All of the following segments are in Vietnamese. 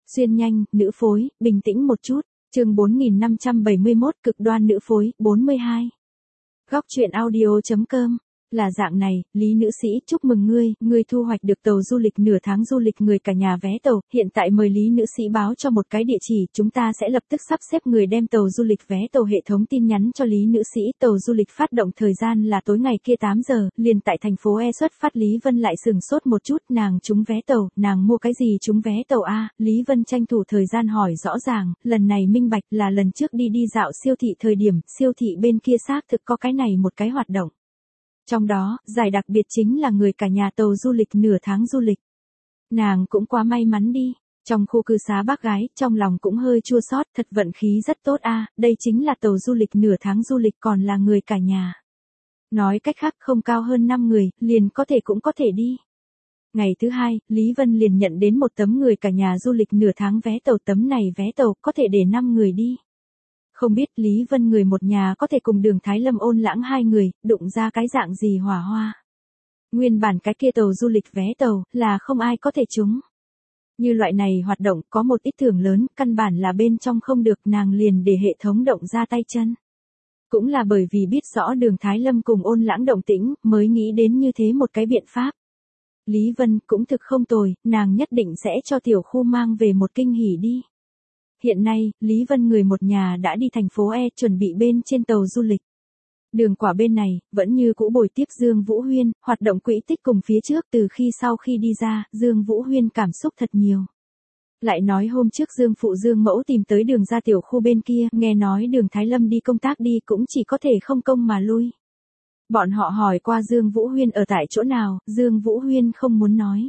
Xuyên nhanh, nữ phối, bình tĩnh một chút. Chương 4571, cực đoan nữ phối, 42. Góc truyện audio.com. Là dạng này, Lý nữ sĩ, chúc mừng ngươi thu hoạch được tàu du lịch nửa tháng du lịch người cả nhà vé tàu, hiện tại mời Lý nữ sĩ báo cho một cái địa chỉ, chúng ta sẽ lập tức sắp xếp người đem tàu du lịch vé tàu. Hệ thống tin nhắn cho Lý nữ sĩ, tàu du lịch phát động thời gian là tối ngày kia 8 giờ, liền tại thành phố E xuất phát. Lý Vân lại sừng sốt một chút, nàng trúng vé tàu, nàng mua cái gì trúng vé tàu a? Lý Vân tranh thủ thời gian hỏi rõ ràng, lần này minh bạch là lần trước đi dạo siêu thị thời điểm, siêu thị bên kia xác thực có cái này một cái hoạt động. Trong đó, giải đặc biệt chính là người cả nhà tàu du lịch nửa tháng du lịch. Nàng cũng quá may mắn đi. Trong khu cư xá bác gái, trong lòng cũng hơi chua xót, thật vận khí rất tốt a, đây chính là tàu du lịch nửa tháng du lịch còn là người cả nhà. Nói cách khác không cao hơn 5 người, liền cũng có thể đi. Ngày thứ hai, Lý Vân liền nhận đến một tấm người cả nhà du lịch nửa tháng vé tàu, tấm này vé tàu có thể để 5 người đi. Không biết Lý Vân người một nhà có thể cùng Đường Thái Lâm Ôn Lãng hai người, đụng ra cái dạng gì hỏa hoa. Nguyên bản cái kia tàu du lịch vé tàu, là không ai có thể trúng. Như loại này hoạt động có một ít thưởng lớn, căn bản là bên trong không được, nàng liền để hệ thống động ra tay chân. Cũng là bởi vì biết rõ Đường Thái Lâm cùng Ôn Lãng động tĩnh, mới nghĩ đến như thế một cái biện pháp. Lý Vân cũng thực không tồi, nàng nhất định sẽ cho tiểu khu mang về một kinh hỉ đi. Hiện nay, Lý Vân người một nhà đã đi thành phố E chuẩn bị bên trên tàu du lịch. Đường quả bên này, vẫn như cũ bồi tiếp Dương Vũ Huyên, hoạt động quỹ tích cùng phía trước. Từ sau khi đi ra, Dương Vũ Huyên cảm xúc thật nhiều. Lại nói hôm trước Dương phụ Dương mẫu tìm tới đường ra tiểu khu bên kia, nghe nói Đường Thái Lâm đi công tác đi cũng chỉ có thể không công mà lui. Bọn họ hỏi qua Dương Vũ Huyên ở tại chỗ nào, Dương Vũ Huyên không muốn nói.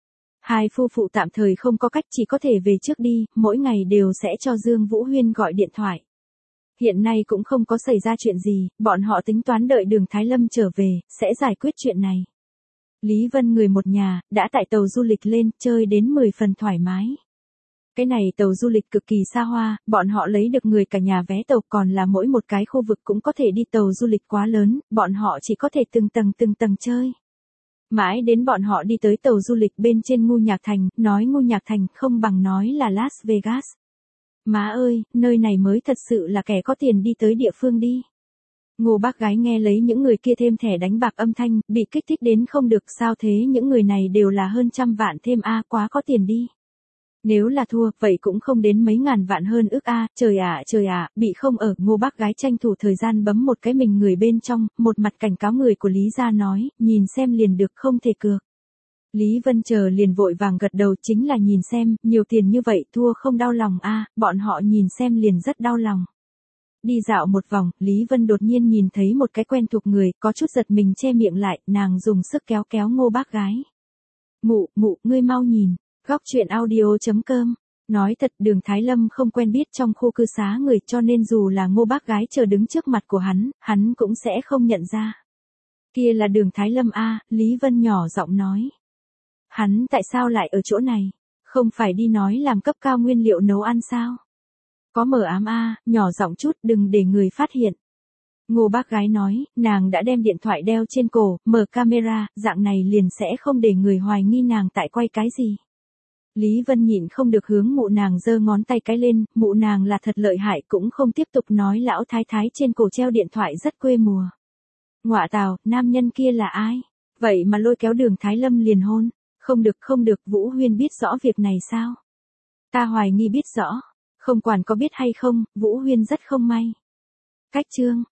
Hai phu phụ tạm thời không có cách, chỉ có thể về trước đi, mỗi ngày đều sẽ cho Dương Vũ Huyên gọi điện thoại. Hiện nay cũng không có xảy ra chuyện gì, bọn họ tính toán đợi Đường Thái Lâm trở về, sẽ giải quyết chuyện này. Lý Vân người một nhà, đã tại tàu du lịch lên, chơi đến 10 phần thoải mái. Cái này tàu du lịch cực kỳ xa hoa, bọn họ lấy được người cả nhà vé tàu, còn là mỗi một cái khu vực cũng có thể đi, tàu du lịch quá lớn, bọn họ chỉ có thể từng tầng chơi. Mãi đến bọn họ đi tới tàu du lịch bên trên Ngũ Nhạc Thành, nói Ngũ Nhạc Thành không bằng nói là Las Vegas. Má ơi, nơi này mới thật sự là kẻ có tiền đi tới địa phương đi. Ngô bác gái nghe lấy những người kia thêm thẻ đánh bạc âm thanh, bị kích thích đến không được, sao thế, những người này đều là hơn 100 vạn thêm a, quá có tiền đi. Nếu là thua, vậy cũng không đến mấy ngàn vạn hơn ước a, trời ạ, bị không ở. Ngô bác gái tranh thủ thời gian bấm một cái mình người bên trong, một mặt cảnh cáo người của Lý gia nói, nhìn xem liền được, không thể cược. Lý Vân chờ liền vội vàng gật đầu, chính là nhìn xem, nhiều tiền như vậy thua không đau lòng a, bọn họ nhìn xem liền rất đau lòng. Đi dạo một vòng, Lý Vân đột nhiên nhìn thấy một cái quen thuộc người, có chút giật mình che miệng lại, nàng dùng sức kéo Ngô bác gái. Mụ, ngươi mau nhìn. Góc truyện audio.com. Nói thật, Đường Thái Lâm không quen biết trong khu cư xá người, cho nên dù là Ngô bác gái chờ đứng trước mặt của hắn cũng sẽ không nhận ra. Kia là Đường Thái Lâm a, Lý Vân nhỏ giọng nói. Hắn tại sao lại ở chỗ này? Không phải đi nói làm cấp cao nguyên liệu nấu ăn sao? Có mờ ám a, nhỏ giọng chút, đừng để người phát hiện. Ngô bác gái nói, nàng đã đem điện thoại đeo trên cổ, mở camera, dạng này liền sẽ không để người hoài nghi nàng tại quay cái gì. Lý Vân nhịn không được hướng mụ nàng giơ ngón tay cái lên, mụ nàng là thật lợi hại, cũng không tiếp tục nói lão thái thái trên cổ treo điện thoại rất quê mùa. Ngọa tào, nam nhân kia là ai? Vậy mà lôi kéo Đường Thái Lâm liền hôn. Không được, Vũ Huyên biết rõ việc này sao? Ta hoài nghi biết rõ. Không quản có biết hay không, Vũ Huyên rất không may. Cách chương.